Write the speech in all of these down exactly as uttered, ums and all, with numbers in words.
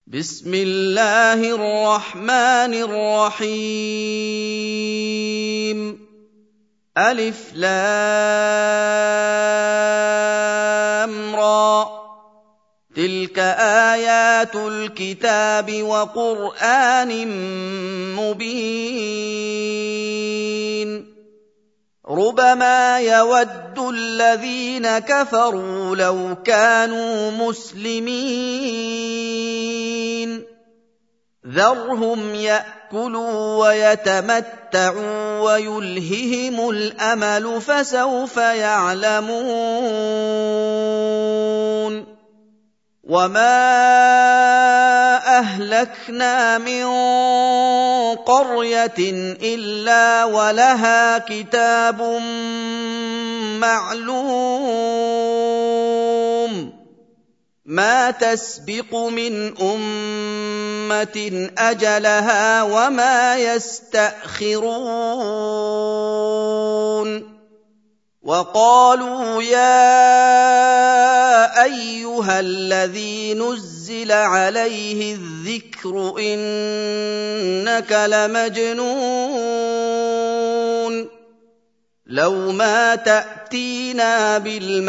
بسم الله الرحمن الرحيم ألف لام را تلك آيات الكتاب وقرآن مبين ربما يود الذين كفروا لو كانوا مسلمين ذرهم يأكلوا ويتمتعوا ويلههم الأمل فسوف يعلمون وما أهلكنا من قرية إلا ولها كتاب معلوم ما تسبق من أمة أجلها وما يستأخرون وقالوا يا أيها الذي نزل عليه الذكر إنك لمجنون لو ما تأتينا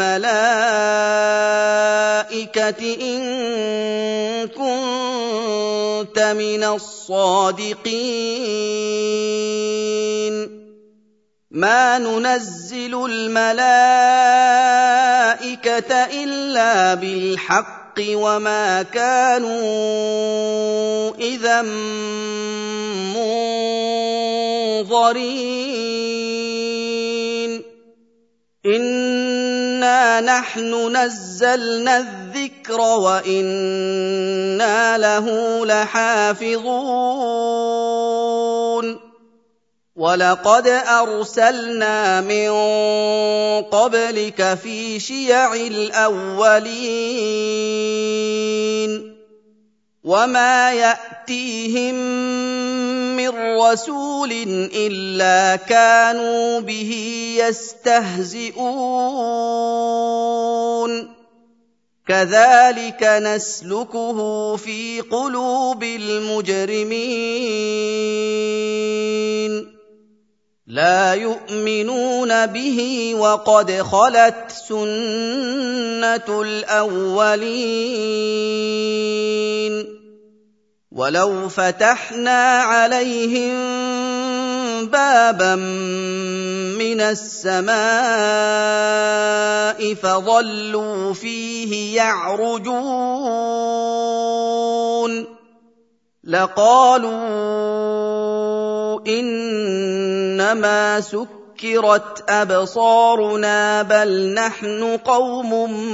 بالملائكة إن كنت من الصادقين ما ننزل الملائكة إلا بالحق وما كانوا إذا منظرين إنا نحن نزلنا الذكر وإنا له لحافظون وَلَقَدْ أَرْسَلْنَا مِن قَبْلِكَ فِي شِيَعِ الْأَوَّلِينَ وَمَا يَأْتِيهِم مِّن رَّسُولٍ إِلَّا كَانُوا بِهِ يَسْتَهْزِئُونَ كَذَلِكَ نَسْلُكُهُ فِي قُلُوبِ الْمُجْرِمِينَ لا يؤمنون به وقد خلت سنة الأولين ولو فتحنا عليهم بابا من السماء فظلوا فيه يعرجون لقالوا إنما سكرت أبصارنا بل نحن قوم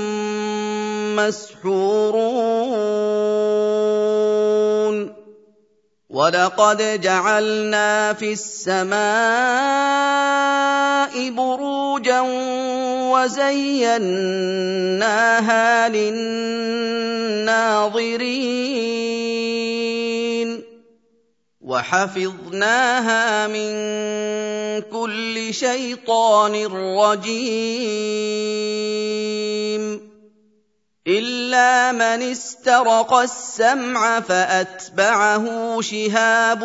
مسحورون ولقد جعلنا في السماء بروجا وزيناها للناظرين وحفظناها من كل شيطان رجيم إلا من استرق السمع فأتبعه شهاب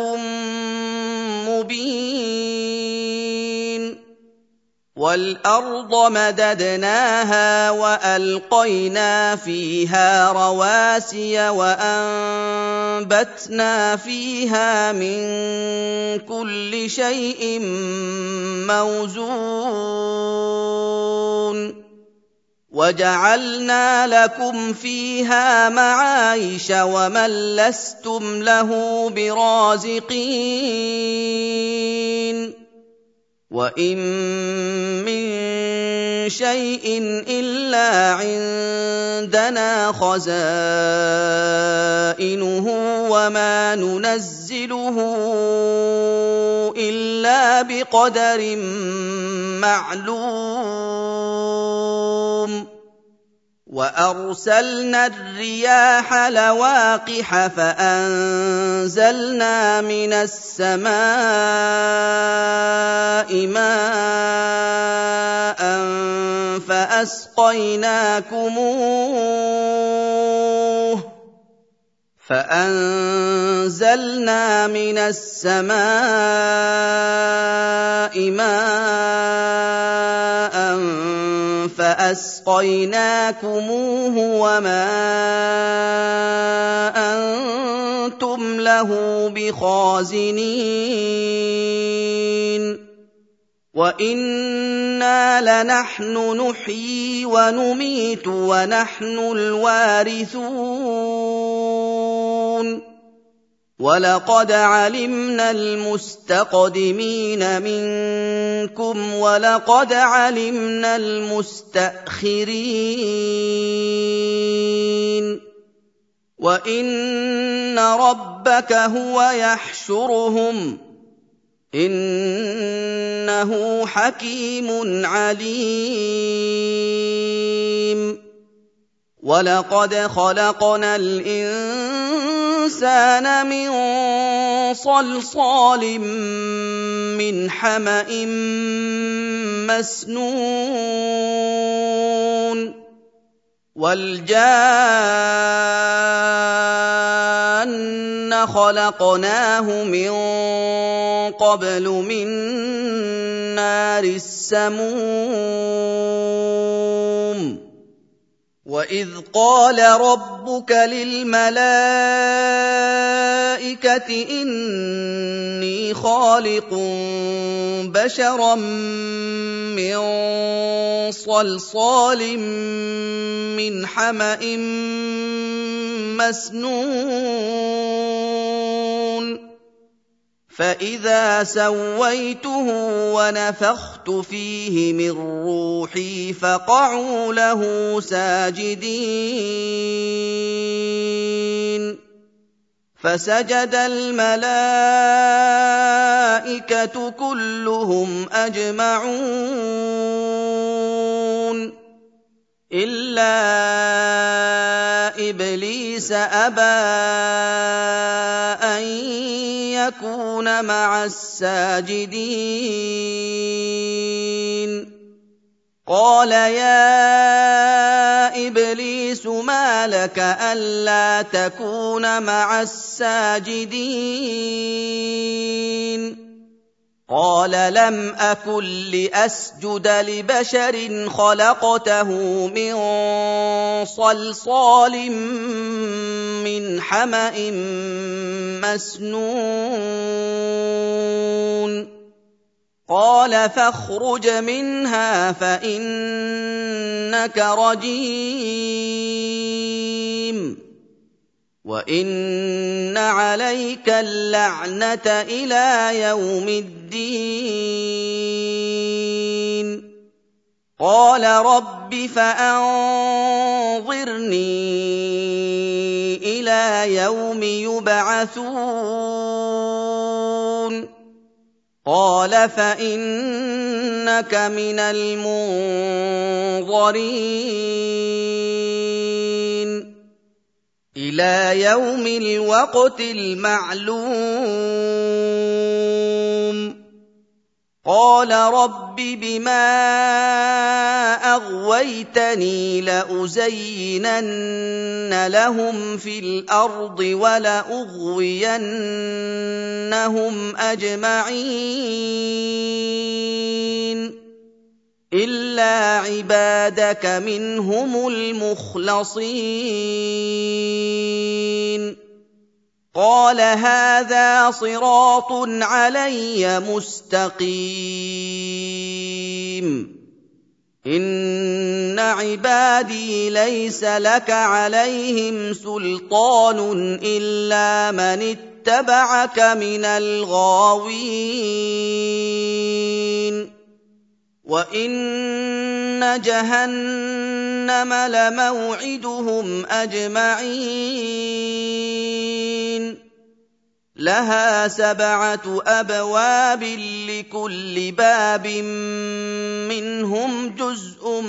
مبين وَالْأَرْضَ مَدَدْنَاهَا وَأَلْقَيْنَا فِيهَا رَوَاسِيَ وَأَنبَتْنَا فِيهَا مِن كُلِّ شَيْءٍ مَّوْزُونٍ وَجَعَلْنَا لَكُمْ فِيهَا مَعَايِشَ وَمَن لَّسْتُمْ لَهُ بِرَازِقِينَ وَإِن مِّن شَيْءٍ إِلَّا عِندَنَا خَزَائِنُهُ وَمَا نُنَزِّلُهُ إِلَّا بِقَدَرٍ مَّعْلُومٍ وَأَرْسَلْنَا الرِّيَاحَ لَوَاقِحَ فَأَنزَلْنَا مِنَ السَّمَاءِ مَاءً فَأَسْقَيْنَاكُمُوهُ فأنزلنا من السماء ماء فأسقيناكموه وما أنتم له بخازنين وإنا لنحن نحيي ونميت ونحن الوارثون وَلَقَدْ عَلِمْنَا الْمُسْتَقْدِمِينَ مِنكُمْ وَلَقَدْ عَلِمْنَا الْمُسْتَأْخِرِينَ وَإِنَّ رَبَّكَ هُوَ يَحْشُرُهُمْ إِنَّهُ حَكِيمٌ عَلِيمٌ وَلَقَدْ خَلَقْنَا الْإِنسَانَ مِنْ صَلْصَالٍ مِّنْ حَمَإٍ مَّسْنُونٍ وَالْجَانَّ خَلَقْنَاهُ مِن قَبْلُ مِن نَّارِ السَّمُومِ وَإِذْ قَالَ رَبُّكَ لِلْمَلَائِكَةِ إِنِّي خَالِقٌ بَشَرًا مِّن صَلْصَالٍ مِّنْ حَمَإٍ مَّسْنُونٍ فَإِذَا سَوَّيْتُهُ وَنَفَخْتُ فِيهِ مِن رُّوحِي فَقَعُوا لَهُ سَاجِدِينَ فَسَجَدَ الْمَلَائِكَةُ كُلُّهُمْ أَجْمَعُونَ إِلَّا إِبْلِيسَ أَبَىٰ أَن يَكُونَ مَعَ السَّاجِدِينَ قَالَ يَا إِبْلِيسُ مَا لَكَ أَلَّا تَكُونَ مَعَ السَّاجِدِينَ قَالَ لَمْ أَكُن لِّأَسْجُدَ لِبَشَرٍ خَلَقْتَهُ مِن صَلْصَالٍ مِّنْ حَمَإٍ مَّسْنُونٍ قَالَ فَاخْرُجْ مِنْهَا فَإِنَّكَ رَجِيمٌ وَإِنَّ عَلَيْكَ اللَّعْنَةَ إِلَىٰ يَوْمِ الدِّينِ قَالَ رَبِّ فَأَنظِرْنِي إِلَىٰ يَوْمِ يُبْعَثُونَ قَالَ فَإِنَّكَ مِنَ الْمُنظَرِينَ إِلَىٰ يَوْمِ الْوَقْتِ الْمَعْلُومِ قَالَ رَبِّ بِمَا أَغْوَيْتَنِي لَأُزَيِّنَنَّ لَهُمْ فِي الْأَرْضِ وَلَأُغْوِيَنَّهُمْ أَجْمَعِينَ إِلَّا عِبَادَكَ مِنْهُمُ الْمُخْلَصِينَ قَالَ هَٰذَا صِرَاطٌ عَلَيَّ مُسْتَقِيمٌ إِنَّ عِبَادِي لَيْسَ لَكَ عَلَيْهِمْ سُلْطَانٌ إِلَّا مَنِ اتَّبَعَكَ مِنَ الْغَاوِينَ وَإِنَّ جَهَنَّمَ لَمَوْعِدُهُمْ أَجْمَعِينَ لَهَا سَبْعَةُ أَبْوَابٍ لِّكُلِّ بَابٍ مِّنْهُمْ جُزْءٌ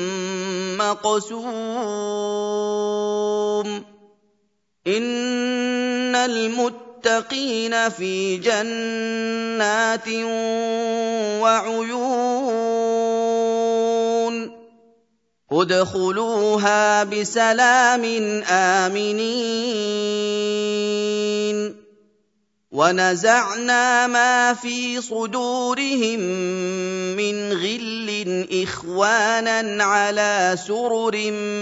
مَّقْسُومٌ إِنَّ الْمُتَّقِينَ فِي جَنَّاتٍ وَعُيُونٍ ادْخُلُوهَا بِسَلَامٍ آمِنِينَ وَنَزَعْنَا مَا فِي صُدُورِهِم مِّنْ غِلٍّ إِخْوَانًا عَلَىٰ سُرُرٍ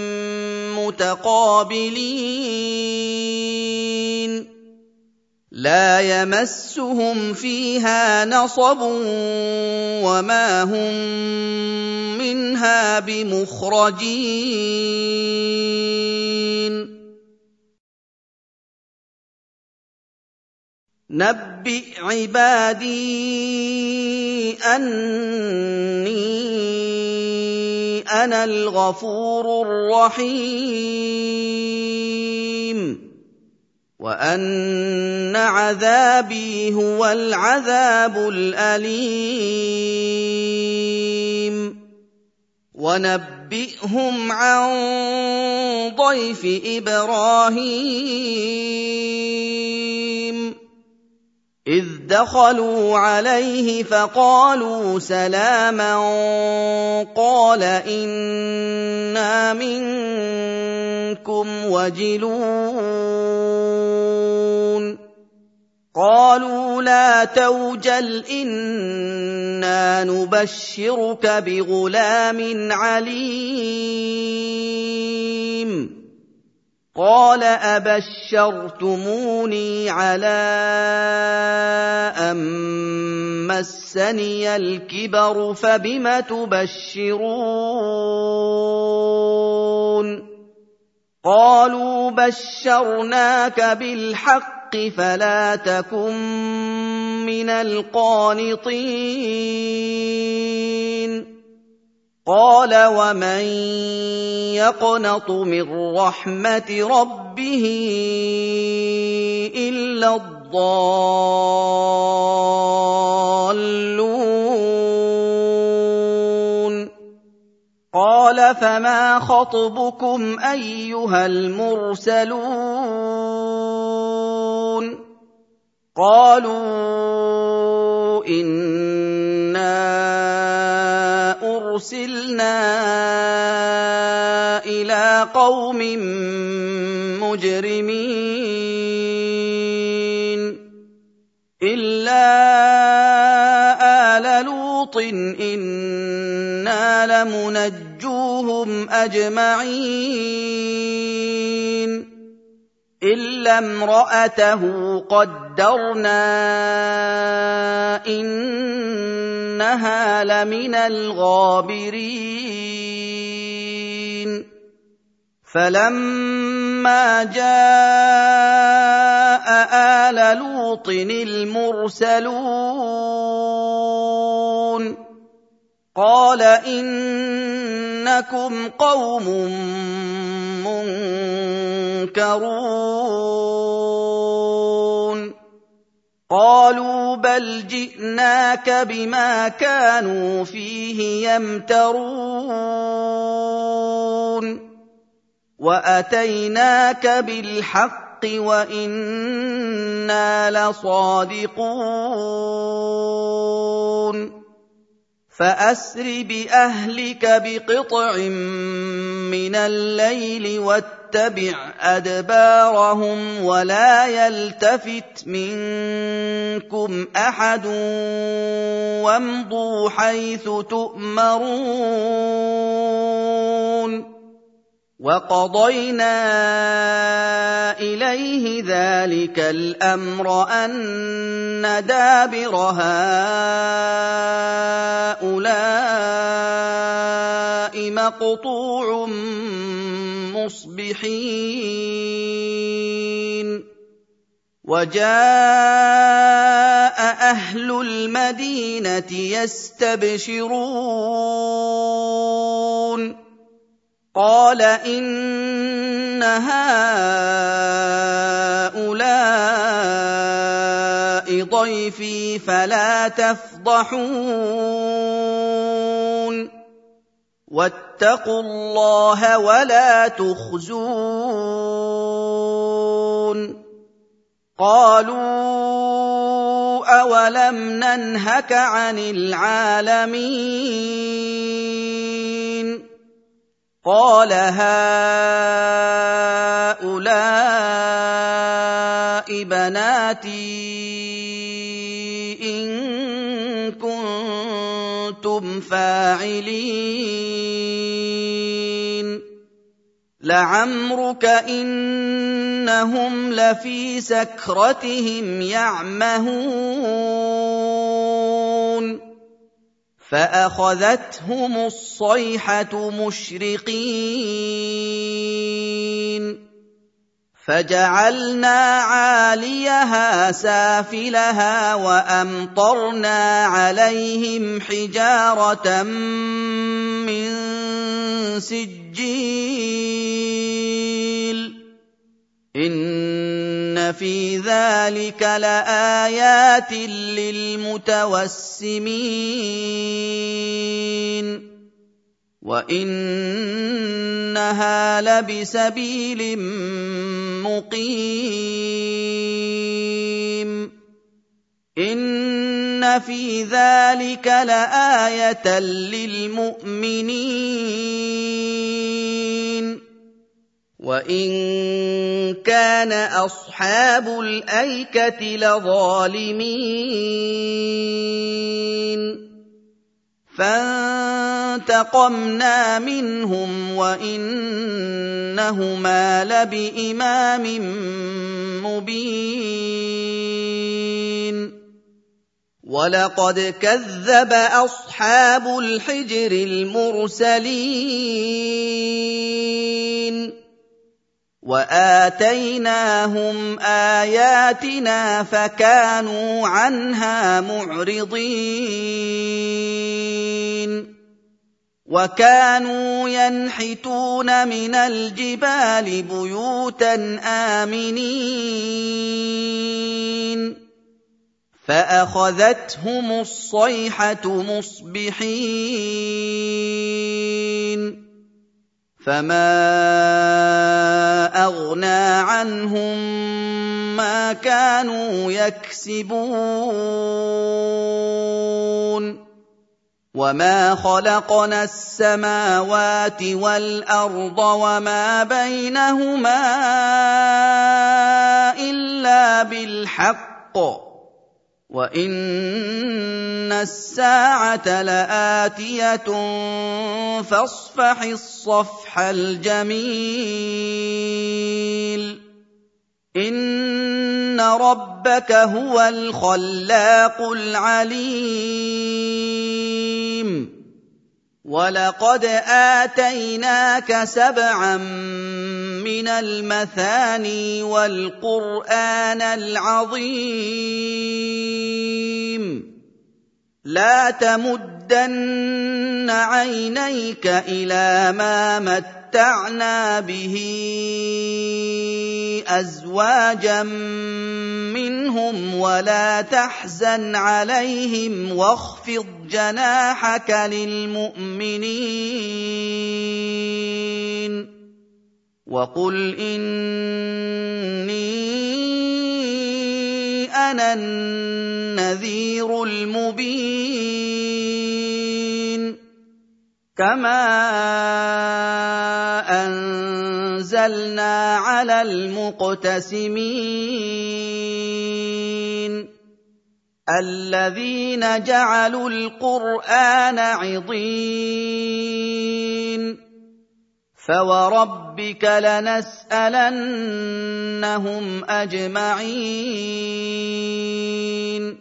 مُّتَقَابِلِينَ لَا يَمَسُّهُمْ فِيهَا نَصَبٌ وَمَا هُم مِّنْهَا بِمُخْرَجِينَ نَبِّئْ عِبَادِي أَنِّي أَنَا الْغَفُورُ الرَّحِيمُ وَأَنَّ عَذَابِي هُوَ الْعَذَابُ الْأَلِيمُ وَنَبِّئْهُمْ عَن ضَيْفِ إِبْرَاهِيمَ إِذْ دَخَلُوا عَلَيْهِ فَقَالُوا سَلَامًا قَالَ إِنَّا مِنكُمْ وَجِلُونَ قَالُوا لَا تَوْجَلْ إِنَّا نُبَشِّرُكَ بِغُلَامٍ عَلِيمٍ قَالَ أَبَشَّرْتُمُونِي عَلَىٰ أَن مَّسَّنِيَ الْكِبَرُ فَبِمَ تُبَشِّرُونَ قَالُوا بَشَّرْنَاكَ بِالْحَقِّ فَلَا تَكُن مِّنَ الْقَانِطِينَ قَالَ وَمَن يَقْنَطُ مِن رَّحْمَةِ رَبِّهِ إِلَّا الضَّالُّونَ قَالَ فَمَا خَطْبُكُمْ أَيُّهَا الْمُرْسَلُونَ قَالُوا إِنَّا أُرْسِلْنَا إِلَىٰ قَوْمٍ مُّجْرِمِينَ إِلَّا آلَ لُوطٍ إِنَّا لَمُنَجُّوهُمْ أَجْمَعِينَ إِلَّا امْرَأَتَهُ قَدَّرْنَا إِنَّهَا لَمِنَ الْغَابِرِينَ فَلَمَّا جَاءَ آلَ لُوطٍ الْمُرْسَلُونَ قَالَ إِنَّكُمْ قَوْمٌ مُّنكَرُونَ قَالُوا بَلْ جِئْنَاكَ بِمَا كَانُوا فِيهِ يَمْتَرُونَ وَأَتَيْنَاكَ بِالْحَقِّ وَإِنَّا لَصَادِقُونَ فَأَسْرِ بِأَهْلِكَ بِقِطْعٍ مِّنَ اللَّيْلِ وَاتَّبِعْ أَدْبَارَهُمْ وَلَا يَلْتَفِتْ مِنكُمْ أَحَدٌ وَامْضُوا حَيْثُ تُؤْمَرُونَ وَقَضَيْنَا إِلَيْهِ ذَلِكَ الْأَمْرَ أَنَّ دَابِرَ هَٰؤُلَاءِ مَقْطُوعٌ مُّصْبِحِينَ وَجَاءَ أَهْلُ الْمَدِينَةِ يَسْتَبْشِرُونَ قَالَ إِنَّ هَٰؤُلَاءِ ضَيْفِي فَلَا تَفْضَحُونِ وَاتَّقُوا اللَّهَ وَلَا تُخْزُونِ قَالُوا أَوَلَمْ نَنْهَكَ عَنِ الْعَالَمِينَ قال هؤلاء بناتي إن كنتم فاعلين لعمرك إنهم لفي سكرتهم يعمهون فأخذتهم الصيحة مشرقين فجعلنا عاليها سافلها وأمطرنا عليهم حجارة من سجيل إن في ذلك لآيات للمتوسمين وإنها لبسبيل مقيم إن في ذلك لآية للمؤمنين وإن كان أصحاب الأيكة لظالمين فانتقمنا منهم وإنهما لبإمام مبين ولقد كذب أصحاب الحجر المرسلين وآتيناهم آياتنا فكانوا عنها معرضين وكانوا ينحتون من الجبال بيوتا آمنين فأخذتهم الصيحة مصبحين فما أغنى عنهم ما كانوا يكسبون وما خلقنا السماوات والأرض وما بينهما إلا بالحق وإن الساعة لآتية فاصفح الصفح الجميل إن ربك هو الخلاق العليم ولقد آتيناك سبعا من المثاني والقرآن العظيم لا تمدن عينيك إلى ما متعنا به أزواجا منهم ولا تحزن عليهم واخفض جناحك للمؤمنين وقل إني أنا النذير المبين كما أنزلنا على المقتسمين الذين جعلوا القرآن عضين فوربك لنسألنهم أجمعين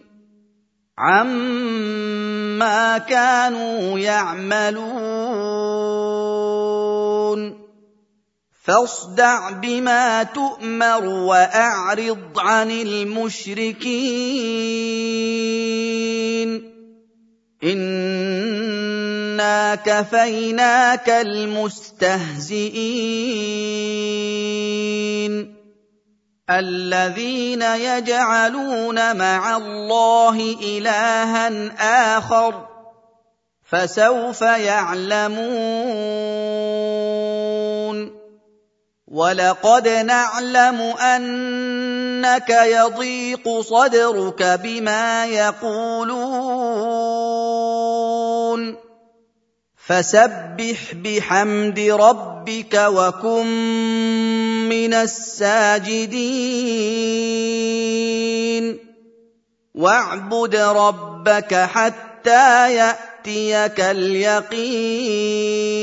عما كانوا يعملون فاصدع بما تؤمر وأعرض عن المشركين إنا كفيناك المستهزئين الذين يجعلون مع الله إلها آخر فسوف يعلمون ولقد نعلم أنك يضيق صدرك بما يقولون فسبح بحمد ربك وكن من الساجدين واعبد ربك حتى يأتيك اليقين